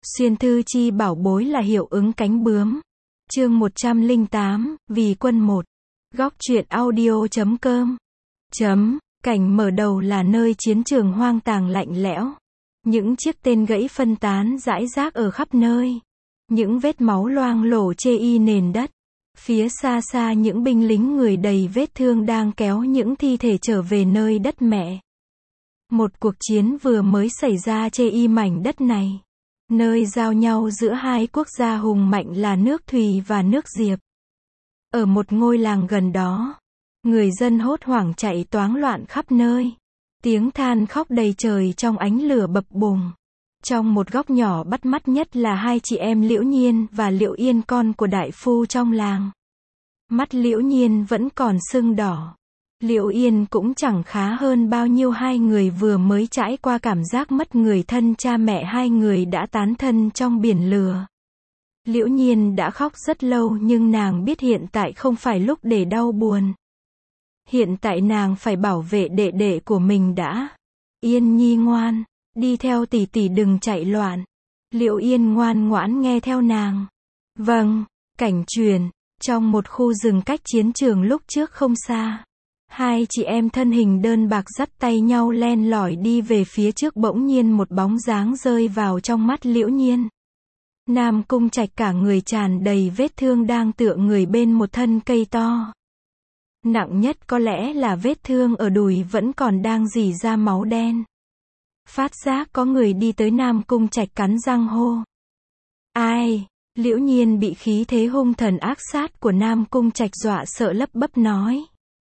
Xuyên thư chi bảo bối là hiệu ứng cánh bướm. Chương 108, vì quân một. Góc truyện audio.com. Cảnh mở đầu là nơi chiến trường hoang tàn lạnh lẽo. Những chiếc tên gãy phân tán rải rác ở khắp nơi. Những vết máu loang lổ chê y nền đất. Phía xa xa những binh lính người đầy vết thương đang kéo những thi thể trở về nơi đất mẹ. Một cuộc chiến vừa mới xảy ra chê y mảnh đất này. Nơi giao nhau giữa hai quốc gia hùng mạnh là nước Thùy và nước Diệp. Ở một ngôi làng gần đó, người dân hốt hoảng chạy toáng loạn khắp nơi. Tiếng than khóc đầy trời trong ánh lửa bập bùng. Trong một góc nhỏ bắt mắt nhất là hai chị em Liễu Nhiên và Liễu Yên, con của đại phu trong làng. Mắt Liễu Nhiên vẫn còn sưng đỏ. Liễu Yên cũng chẳng khá hơn bao nhiêu, hai người vừa mới trải qua cảm giác mất người thân, cha mẹ hai người đã tán thân trong biển lửa. Liễu Nhiên đã khóc rất lâu nhưng nàng biết hiện tại không phải lúc để đau buồn. Hiện tại nàng phải bảo vệ đệ đệ của mình đã. Yên Nhi ngoan, đi theo tỷ tỷ đừng chạy loạn. Liễu Yên ngoan ngoãn nghe theo nàng. Vâng. Cảnh truyền, trong một khu rừng cách chiến trường lúc trước không xa. Hai chị em thân hình đơn bạc dắt tay nhau len lỏi đi về phía trước, bỗng nhiên một bóng dáng rơi vào trong mắt Liễu Nhiên. Nam Cung Trạch cả người tràn đầy vết thương đang tựa người bên một thân cây to. Nặng nhất có lẽ là vết thương ở đùi vẫn còn đang rỉ ra máu đen. Phát giác có người đi tới, Nam Cung Trạch cắn răng hô. Ai? Liễu Nhiên bị khí thế hung thần ác sát của Nam Cung Trạch dọa sợ lắp bắp nói.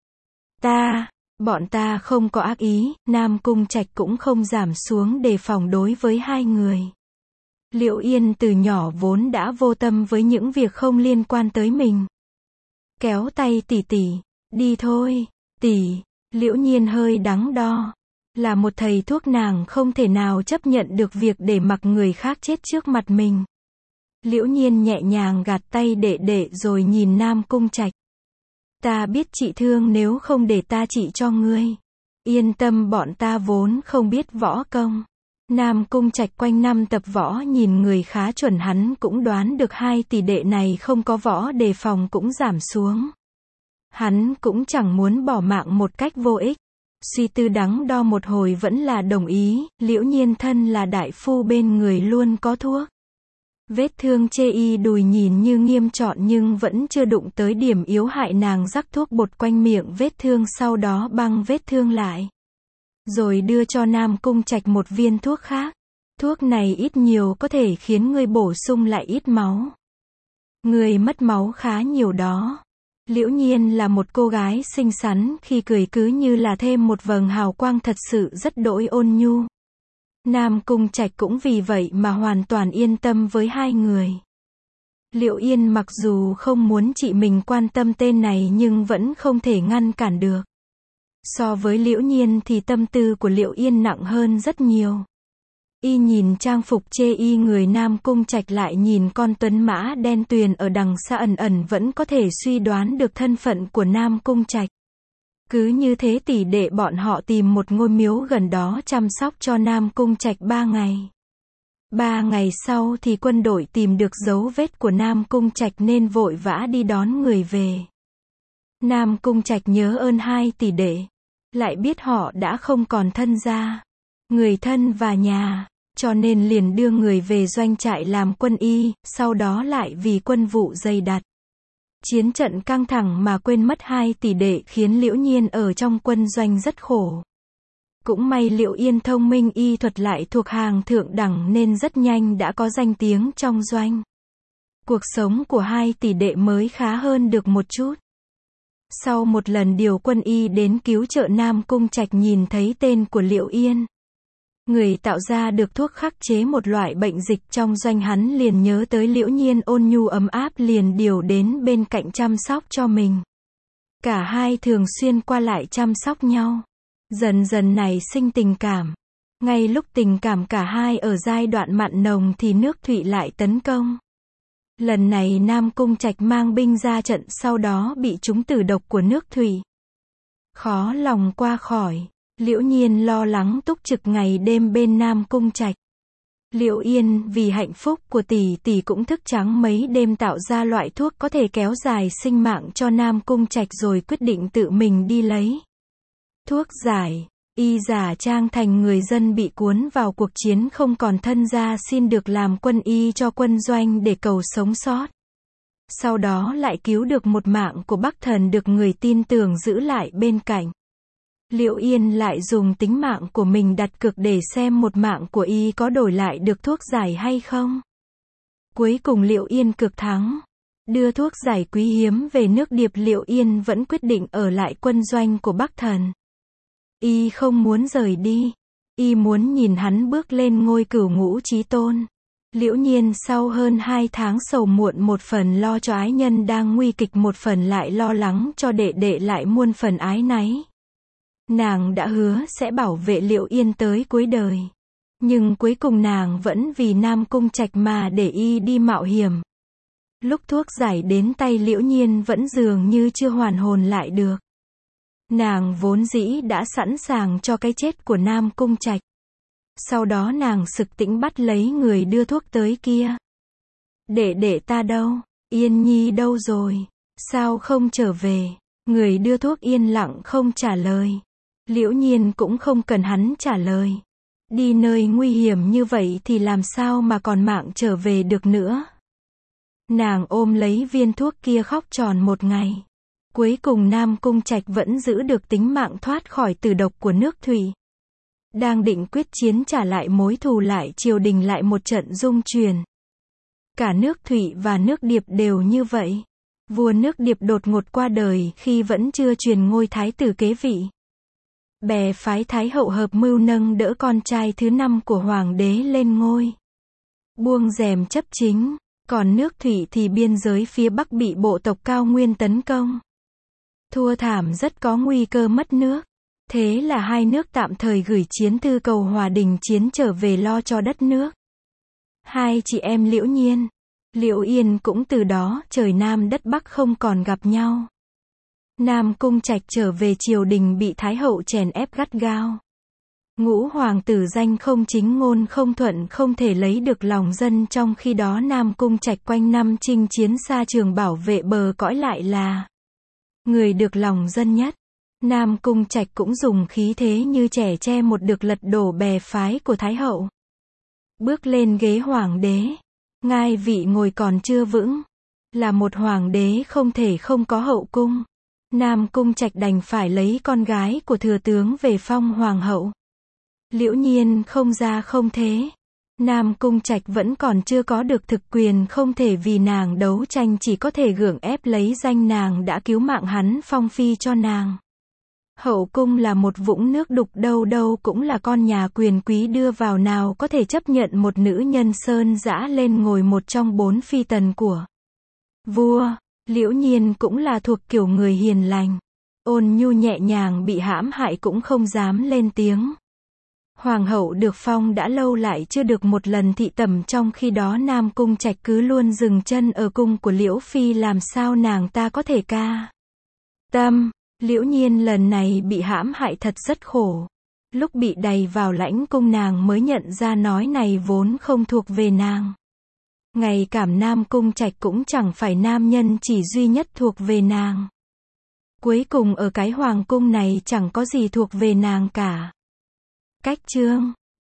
Bọn ta không có ác ý. Nam Cung Trạch cũng không giảm xuống đề phòng đối với hai người. Liễu Yên từ nhỏ vốn đã vô tâm với những việc không liên quan tới mình. Kéo tay tỷ tỷ, đi thôi, tỷ. Liễu Nhiên hơi đắn đo. Là một thầy thuốc, nàng không thể nào chấp nhận được việc để mặc người khác chết trước mặt mình. Liễu Nhiên nhẹ nhàng gạt tay đệ đệ rồi nhìn Nam Cung Trạch. Ta biết chị thương, nếu không để ta trị cho ngươi. Yên tâm, bọn ta vốn không biết võ công. Nam Cung Trạch quanh năm tập võ, nhìn người khá chuẩn, hắn cũng đoán được hai tỷ đệ này không có võ, đề phòng cũng giảm xuống. Hắn cũng chẳng muốn bỏ mạng một cách vô ích. Suy tư đắn đo một hồi vẫn là đồng ý. Liễu Nhiên thân là đại phu, bên người luôn có thuốc. Vết thương chê y đùi nhìn như nghiêm trọng nhưng vẫn chưa đụng tới điểm yếu hại, nàng rắc thuốc bột quanh miệng vết thương, sau đó băng vết thương lại. Rồi đưa cho Nam Cung Trạch một viên thuốc khác. Thuốc này ít nhiều có thể khiến ngươi bổ sung lại ít máu. Ngươi mất máu khá nhiều đó. Liễu Nhiên là một cô gái xinh xắn, khi cười cứ như là thêm một vầng hào quang, thật sự rất đỗi ôn nhu. Nam Cung Trạch cũng vì vậy mà hoàn toàn yên tâm với hai người. Liễu Yên mặc dù không muốn chị mình quan tâm tên này nhưng vẫn không thể ngăn cản được. So với Liễu Nhiên thì tâm tư của Liễu Yên nặng hơn rất nhiều. Y nhìn trang phục chê y người Nam Cung Trạch, lại nhìn con tuấn mã đen tuyền ở đằng xa, ẩn ẩn vẫn có thể suy đoán được thân phận của Nam Cung Trạch. Cứ như thế tỷ đệ bọn họ tìm một ngôi miếu gần đó chăm sóc cho Nam Cung Trạch 3 ngày. 3 ngày sau thì quân đội tìm được dấu vết của Nam Cung Trạch nên vội vã đi đón người về. Nam Cung Trạch nhớ ơn hai tỷ đệ, lại biết họ đã không còn thân gia, người thân và nhà, cho nên liền đưa người về doanh trại làm quân y, sau đó lại vì quân vụ dày đặc. Chiến trận căng thẳng mà quên mất hai tỷ đệ, khiến Liễu Nhiên ở trong quân doanh rất khổ. Cũng may Liễu Yên thông minh, y thuật lại thuộc hàng thượng đẳng nên rất nhanh đã có danh tiếng trong doanh. Cuộc sống của hai tỷ đệ mới khá hơn được một chút. Sau một lần điều quân y đến cứu trợ Nam Cung Trạch nhìn thấy tên của Liễu Yên, người tạo ra được thuốc khắc chế một loại bệnh dịch trong doanh, hắn liền nhớ tới Liễu Nhiên ôn nhu ấm áp, liền điều đến bên cạnh chăm sóc cho mình. Cả hai thường xuyên qua lại chăm sóc nhau, dần dần nảy sinh tình cảm. Ngay lúc tình cảm cả hai ở giai đoạn mặn nồng thì nước Thụy lại tấn công. Lần này Nam Cung Trạch mang binh ra trận, sau đó bị trúng tử độc của nước Thụy. Khó lòng qua khỏi. Liễu Nhiên lo lắng túc trực ngày đêm bên Nam Cung Trạch. Liệu Yên vì hạnh phúc của tỷ tỷ cũng thức trắng mấy đêm tạo ra loại thuốc có thể kéo dài sinh mạng cho Nam Cung Trạch rồi quyết định tự mình đi lấy thuốc giải. Y giả trang thành người dân bị cuốn vào cuộc chiến không còn thân gia xin được làm quân y cho quân doanh để cầu sống sót. Sau đó lại cứu được một mạng của Bắc Thần được người tin tưởng giữ lại bên cạnh. Liệu Yên lại dùng tính mạng của mình đặt cược để xem một mạng của y có đổi lại được thuốc giải hay không. Cuối cùng Liệu Yên cược thắng. Đưa thuốc giải quý hiếm về nước Điệp, Liệu Yên vẫn quyết định ở lại quân doanh của Bắc Thần. Y không muốn rời đi. Y muốn nhìn hắn bước lên ngôi Cửu Ngũ Chí Tôn. Liễu Nhiên sau hơn 2 tháng sầu muộn, một phần lo cho ái nhân đang nguy kịch, một phần lại lo lắng cho đệ đệ lại muôn phần ái náy. Nàng đã hứa sẽ bảo vệ Liệu Yên tới cuối đời. Nhưng cuối cùng nàng vẫn vì Nam Cung Trạch mà để y đi mạo hiểm. Lúc thuốc giải đến tay Liễu Nhiên vẫn dường như chưa hoàn hồn lại được. Nàng vốn dĩ đã sẵn sàng cho cái chết của Nam Cung Trạch. Sau đó nàng sực tỉnh bắt lấy người đưa thuốc tới kia. Đệ đệ ta đâu? Yên Nhi đâu rồi? Sao không trở về? Người đưa thuốc yên lặng không trả lời. Liễu Nhiên cũng không cần hắn trả lời. Đi nơi nguy hiểm như vậy thì làm sao mà còn mạng trở về được nữa. Nàng ôm lấy viên thuốc kia khóc tròn một ngày. Cuối cùng Nam Cung Trạch vẫn giữ được tính mạng, thoát khỏi tử độc của nước Thủy. Đang định quyết chiến trả lại mối thù, lại triều đình lại một trận rung chuyển. Cả nước Thủy và nước Điệp đều như vậy. Vua nước Điệp đột ngột qua đời khi vẫn chưa truyền ngôi thái tử kế vị. Bè phái Thái hậu hợp mưu nâng đỡ con trai thứ 5 của hoàng đế lên ngôi. Buông rèm chấp chính, còn nước Thủy thì biên giới phía Bắc bị bộ tộc Cao Nguyên tấn công. Thua thảm, rất có nguy cơ mất nước. Thế là hai nước tạm thời gửi chiến thư cầu hòa đình chiến trở về lo cho đất nước. Hai chị em Liễu Nhiên, Liễu Yên cũng từ đó trời Nam đất Bắc không còn gặp nhau. Nam Cung Trạch trở về triều đình bị Thái hậu chèn ép gắt gao. Ngũ hoàng tử danh không chính ngôn không thuận, không thể lấy được lòng dân, trong khi đó Nam Cung Trạch quanh năm chinh chiến xa trường bảo vệ bờ cõi lại là người được lòng dân nhất. Nam Cung Trạch cũng dùng khí thế như trẻ tre một được lật đổ bè phái của Thái hậu. Bước lên ghế hoàng đế, ngai vị ngồi còn chưa vững. Là một hoàng đế không thể không có hậu cung. Nam Cung Trạch đành phải lấy con gái của thừa tướng về phong hoàng hậu. Liễu Nhiên không ra không thế. Nam Cung Trạch vẫn còn chưa có được thực quyền, không thể vì nàng đấu tranh, chỉ có thể gượng ép lấy danh nàng đã cứu mạng hắn phong phi cho nàng. Hậu cung là một vũng nước đục, đâu đâu cũng là con nhà quyền quý đưa vào, nào có thể chấp nhận một nữ nhân sơn dã lên ngồi một trong 4 phi tần của vua. Liễu Nhiên cũng là thuộc kiểu người hiền lành, ôn nhu nhẹ nhàng, bị hãm hại cũng không dám lên tiếng. Hoàng hậu được phong đã lâu lại chưa được một lần thị tẩm, trong khi đó Nam Cung Trạch cứ luôn dừng chân ở cung của Liễu Phi, làm sao nàng ta có thể ca tâm. Liễu Nhiên lần này bị hãm hại thật rất khổ. Lúc bị đày vào lãnh cung nàng mới nhận ra nói này vốn không thuộc về nàng. Ngày cảm Nam Cung Trạch cũng chẳng phải nam nhân chỉ duy nhất thuộc về nàng. Cuối cùng ở cái hoàng cung này chẳng có gì thuộc về nàng cả. Cách chương